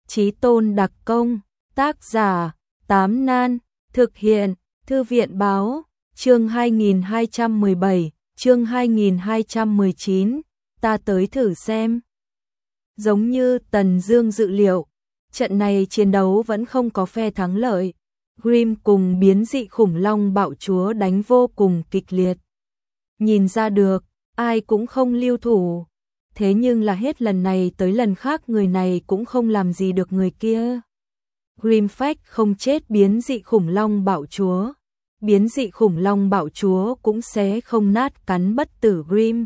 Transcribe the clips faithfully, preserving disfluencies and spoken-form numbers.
Chí tôn đặc công, tác giả, Tám Nan, thực hiện, Thư viện báo, chương hai nghìn hai trăm mười bảy, chương hai nghìn hai trăm mười chín, ta tới thử xem. Giống như Tần Dương dự liệu, trận này chiến đấu vẫn không có phe thắng lợi. Grimm cùng biến dị khủng long bạo chúa đánh vô cùng kịch liệt. Nhìn ra được, ai cũng không lưu thủ. Thế nhưng là hết lần này tới lần khác người này cũng không làm gì được người kia. Grimm phách không chết biến dị khủng long bạo chúa. Biến dị khủng long bạo chúa cũng xé không nát cắn bất tử Grimm.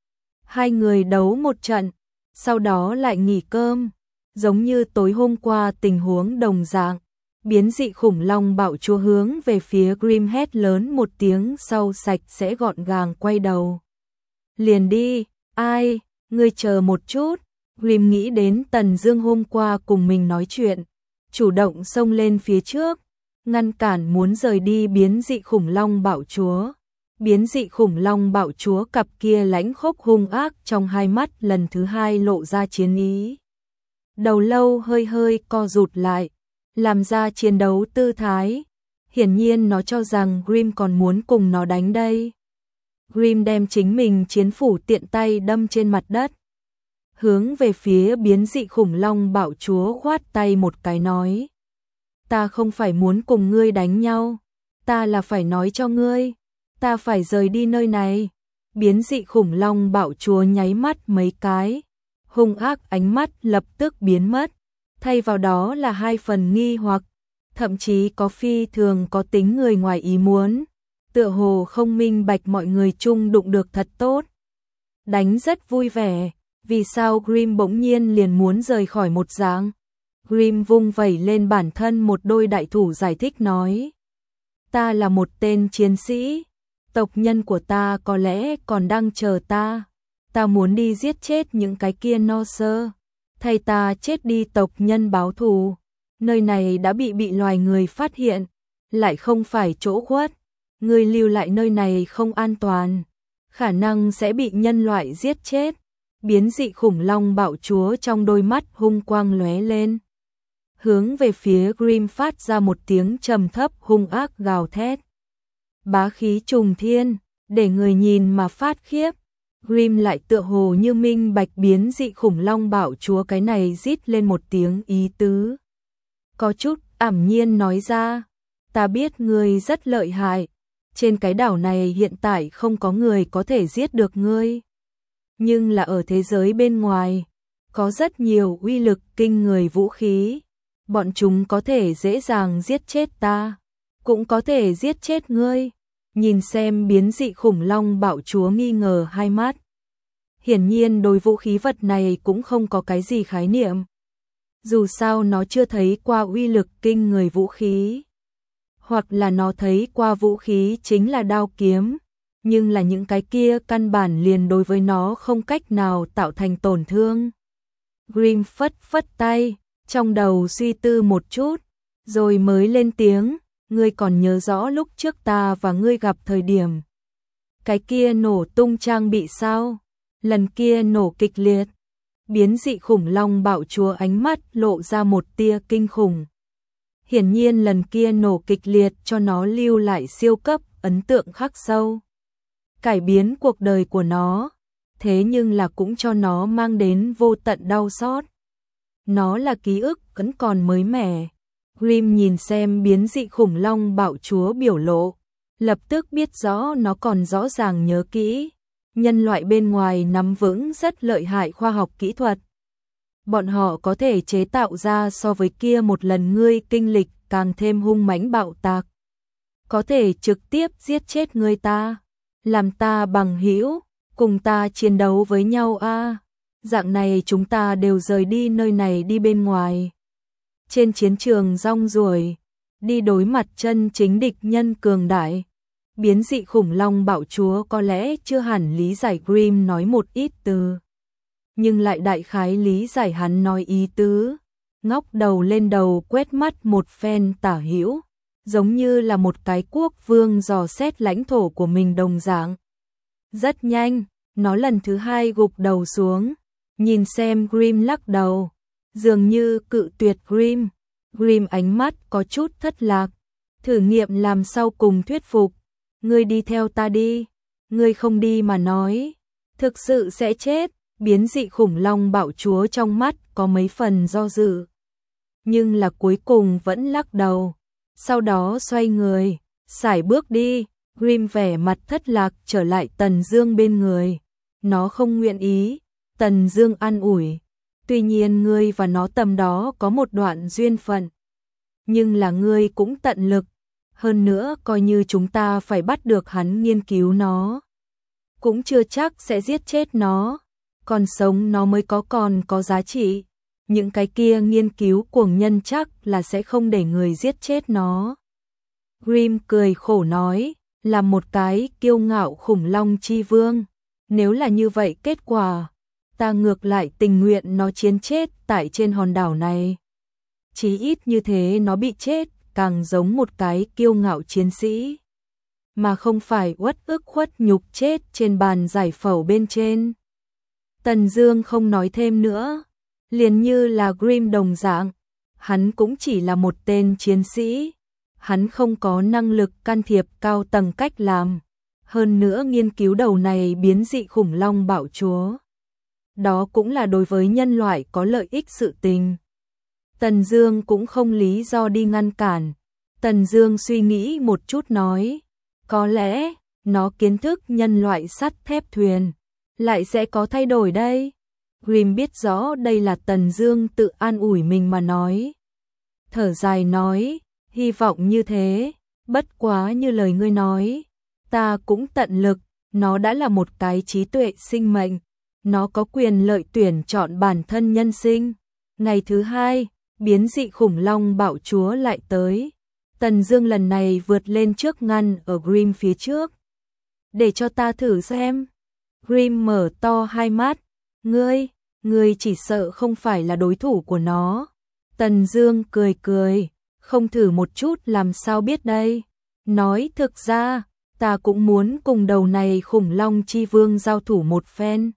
Hai người đấu một trận, sau đó lại nghỉ cơm. Giống như tối hôm qua tình huống đồng dạng. Biến dị khủng long bạo chúa hướng về phía Grimm hét lớn một tiếng sau sạch sẽ gọn gàng quay đầu. Liền đi, ai, ngươi chờ một chút. Grimm nghĩ đến Tần Dương hôm qua cùng mình nói chuyện, chủ động xông lên phía trước, ngăn cản muốn rời đi biến dị khủng long bạo chúa. Biến dị khủng long bạo chúa cặp kia lãnh khốc hung ác trong hai mắt lần thứ hai lộ ra chiến ý. Đầu lâu hơi hơi co rụt lại, làm ra chiến đấu tư thái. Hiển nhiên nó cho rằng Grimm còn muốn cùng nó đánh đây. Grimm đem chính mình chiến phủ tiện tay đâm trên mặt đất, hướng về phía biến dị khủng long bạo chúa khoát tay một cái nói: ta không phải muốn cùng ngươi đánh nhau, ta là phải nói cho ngươi, ta phải rời đi nơi này. Biến dị khủng long bạo chúa nháy mắt mấy cái, hung ác ánh mắt lập tức biến mất, thay vào đó là hai phần nghi hoặc, thậm chí có phi thường có tính người ngoài ý muốn, tựa hồ không minh bạch mọi người chung đụng được thật tốt. Đánh rất vui vẻ, vì sao Grimm bỗng nhiên liền muốn rời khỏi một dạng. Grimm vung vẩy lên bản thân một đôi đại thủ giải thích nói: ta là một tên chiến sĩ, tộc nhân của ta có lẽ còn đang chờ ta, ta muốn đi giết chết những cái kia no sơ, thay ta chết đi tộc nhân báo thù. Nơi này đã bị bị loài người phát hiện, lại không phải chỗ khuất, ngươi lưu lại nơi này không an toàn, khả năng sẽ bị nhân loại giết chết. Biến dị khủng long bạo chúa trong đôi mắt hung quang lóe lên, hướng về phía Grimm phát ra một tiếng trầm thấp hung ác gào thét. Bá khí trùng thiên, để người nhìn mà phát khiếp. Grimm lại tựa hồ như minh bạch biến dị khủng long bạo chúa cái này rít lên một tiếng ý tứ. Có chút ảm nhiên nói ra: ta biết ngươi rất lợi hại, trên cái đảo này hiện tại không có người có thể giết được ngươi. Nhưng là ở thế giới bên ngoài, có rất nhiều uy lực kinh người vũ khí, bọn chúng có thể dễ dàng giết chết ta, cũng có thể giết chết ngươi. Nhìn xem biến dị khủng long bạo chúa nghi ngờ hai mắt. Hiển nhiên đối vũ khí vật này cũng không có cái gì khái niệm. Dù sao nó chưa thấy qua uy lực kinh người vũ khí, hoặc là nó thấy qua vũ khí chính là đao kiếm, nhưng là những cái kia căn bản liền đối với nó không cách nào tạo thành tổn thương. Grimm phất phất tay, trong đầu suy tư một chút, rồi mới lên tiếng: ngươi còn nhớ rõ lúc trước ta và ngươi gặp thời điểm cái kia nổ tung trang bị sao? Lần kia nổ kịch liệt. Biến dị khủng long bạo chúa ánh mắt lộ ra một tia kinh khủng. Hiển nhiên lần kia nổ kịch liệt cho nó lưu lại siêu cấp ấn tượng khắc sâu, cải biến cuộc đời của nó, thế nhưng là cũng cho nó mang đến vô tận đau xót. Nó là ký ức vẫn còn mới mẻ. Grimm nhìn xem biến dị khủng long bạo chúa biểu lộ, lập tức biết rõ nó còn rõ ràng nhớ kỹ. Nhân loại bên ngoài nắm vững rất lợi hại khoa học kỹ thuật. Bọn họ có thể chế tạo ra so với kia một lần ngươi kinh lịch càng thêm hung mãnh bạo tạc. Có thể trực tiếp giết chết ngươi ta, làm ta bằng hữu, cùng ta chiến đấu với nhau a. À. Dạng này chúng ta đều rời đi nơi này đi bên ngoài. Trên chiến trường rong ruổi, đi đối mặt chân chính địch nhân cường đại. Biến dị khủng long bạo chúa có lẽ chưa hẳn lý giải Grimm nói một ít từ, nhưng lại đại khái lý giải hắn nói ý tứ. Ngóc đầu lên đầu quét mắt một phen tả hữu, giống như là một cái quốc vương dò xét lãnh thổ của mình đồng dạng. Rất nhanh, nó lần thứ hai gục đầu xuống, nhìn xem Grimm lắc đầu, dường như cự tuyệt Grimm. Grimm ánh mắt có chút thất lạc, thử nghiệm làm sau cùng thuyết phục. Ngươi đi theo ta đi, ngươi không đi mà nói, thực sự sẽ chết. Biến dị khủng long bạo chúa trong mắt có mấy phần do dự, nhưng là cuối cùng vẫn lắc đầu, sau đó xoay người, sải bước đi. Grimm vẻ mặt thất lạc trở lại Tần Dương bên người, nó không nguyện ý. Tần Dương an ủi, tuy nhiên ngươi và nó tầm đó có một đoạn duyên phận, nhưng là ngươi cũng tận lực, hơn nữa coi như chúng ta phải bắt được hắn nghiên cứu nó, cũng chưa chắc sẽ giết chết nó, còn sống nó mới có còn có giá trị. Những cái kia nghiên cứu cuồng nhân chắc là sẽ không để người giết chết nó. Grimm cười khổ nói, là một cái kiêu ngạo khủng long chi vương, nếu là như vậy kết quả, ta ngược lại tình nguyện nó chiến chết tại trên hòn đảo này. Chí ít như thế nó bị chết càng giống một cái kiêu ngạo chiến sĩ, mà không phải uất ức khuất nhục chết trên bàn giải phẫu bên trên. Tần Dương không nói thêm nữa, liền như là Grimm đồng dạng, hắn cũng chỉ là một tên chiến sĩ, hắn không có năng lực can thiệp cao tầng cách làm, hơn nữa nghiên cứu đầu này biến dị khủng long bạo chúa, đó cũng là đối với nhân loại có lợi ích sự tình. Tần Dương cũng không lý do đi ngăn cản. Tần Dương suy nghĩ một chút nói, có lẽ nó kiến thức nhân loại sắt thép thuyền lại sẽ có thay đổi đây. Grimm biết rõ đây là Tần Dương tự an ủi mình mà nói, thở dài nói, hy vọng như thế, bất quá như lời ngươi nói, ta cũng tận lực, nó đã là một cái trí tuệ sinh mệnh, nó có quyền lợi tuyển chọn bản thân nhân sinh. Ngày thứ hai, biến dị khủng long bạo chúa lại tới. Tần Dương lần này vượt lên trước ngăn ở Grimm phía trước. Để cho ta thử xem. Grimm mở to hai mắt. Ngươi, ngươi chỉ sợ không phải là đối thủ của nó. Tần Dương cười cười, không thử một chút làm sao biết đây. Nói thực ra, ta cũng muốn cùng đầu này khủng long chi vương giao thủ một phen.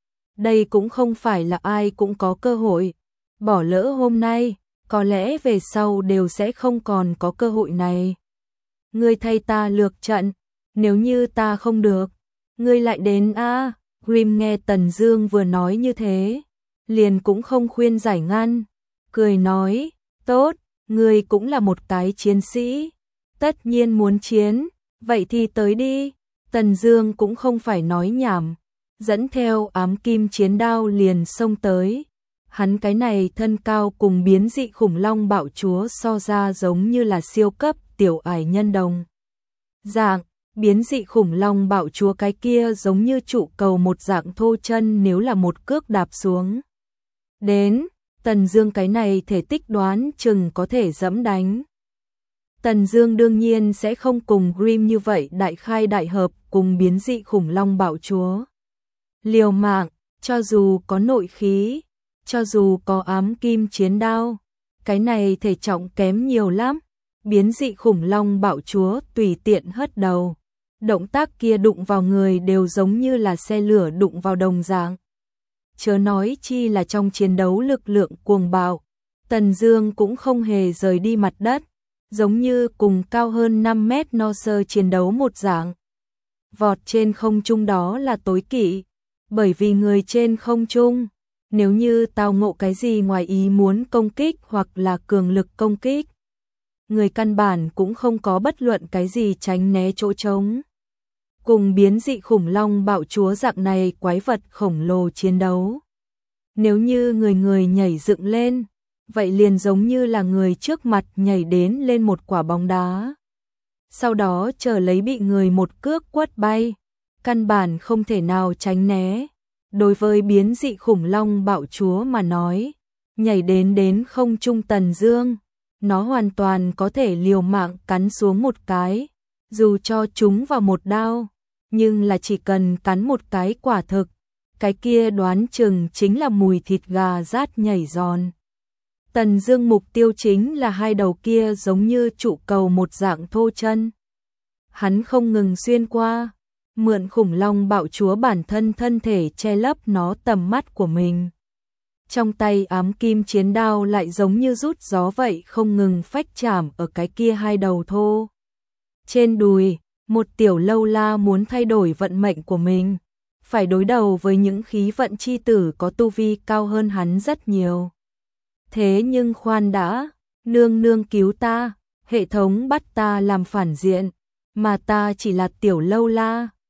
Đây cũng không phải là ai cũng có cơ hội. Bỏ lỡ hôm nay, có lẽ về sau đều sẽ không còn có cơ hội này. Ngươi thay ta lược trận, nếu như ta không được, ngươi lại đến a. À, Grimm nghe Tần Dương vừa nói như thế, liền cũng không khuyên giải ngăn, cười nói, tốt, ngươi cũng là một cái chiến sĩ, tất nhiên muốn chiến, vậy thì tới đi. Tần Dương cũng không phải nói nhảm, dẫn theo ám kim chiến đao liền xông tới. Hắn cái này thân cao cùng biến dị khủng long bạo chúa so ra giống như là siêu cấp tiểu ải nhân đồng dạng, biến dị khủng long bạo chúa cái kia giống như trụ cầu một dạng thô chân, nếu là một cước đạp xuống đến, Tần Dương cái này thể tích đoán chừng có thể dẫm đánh. Tần Dương đương nhiên sẽ không cùng Grimm như vậy đại khai đại hợp cùng biến dị khủng long bạo chúa liều mạng, cho dù có nội khí, cho dù có ám kim chiến đao, cái này thể trọng kém nhiều lắm. Biến dị khủng long bạo chúa tùy tiện hất đầu, động tác kia đụng vào người đều giống như là xe lửa đụng vào đồng dạng. Chớ nói chi là trong chiến đấu lực lượng cuồng bạo, Tần Dương cũng không hề rời đi mặt đất, giống như cùng cao hơn năm mét no sơ chiến đấu một dạng. Vọt trên không trung đó là tối kỵ, bởi vì người trên không trung, nếu như tao ngộ cái gì ngoài ý muốn công kích hoặc là cường lực công kích, người căn bản cũng không có bất luận cái gì tránh né chỗ trống. Cùng biến dị khủng long bạo chúa dạng này quái vật khổng lồ chiến đấu, nếu như người người nhảy dựng lên, vậy liền giống như là người trước mặt nhảy đến lên một quả bóng đá, sau đó chờ lấy bị người một cước quất bay, căn bản không thể nào tránh né. Đối với biến dị khủng long bạo chúa mà nói, nhảy đến đến không trung Tần Dương, nó hoàn toàn có thể liều mạng cắn xuống một cái, dù cho chúng vào một đao, nhưng là chỉ cần cắn một cái quả thực, cái kia đoán chừng chính là mùi thịt gà rát nhảy giòn. Tần Dương mục tiêu chính là hai đầu kia giống như trụ cầu một dạng thô chân. Hắn không ngừng xuyên qua, mượn khủng long bạo chúa bản thân thân thể che lấp nó tầm mắt của mình. trong tay ám kim chiến đao lại giống như rút gió vậy không ngừng phách chạm ở cái kia hai đầu thô. Trên đùi, một tiểu lâu la muốn thay đổi vận mệnh của mình, phải đối đầu với những khí vận chi tử có tu vi cao hơn hắn rất nhiều. Thế nhưng khoan đã, nương nương cứu ta, hệ thống bắt ta làm phản diện, mà ta chỉ là tiểu lâu la,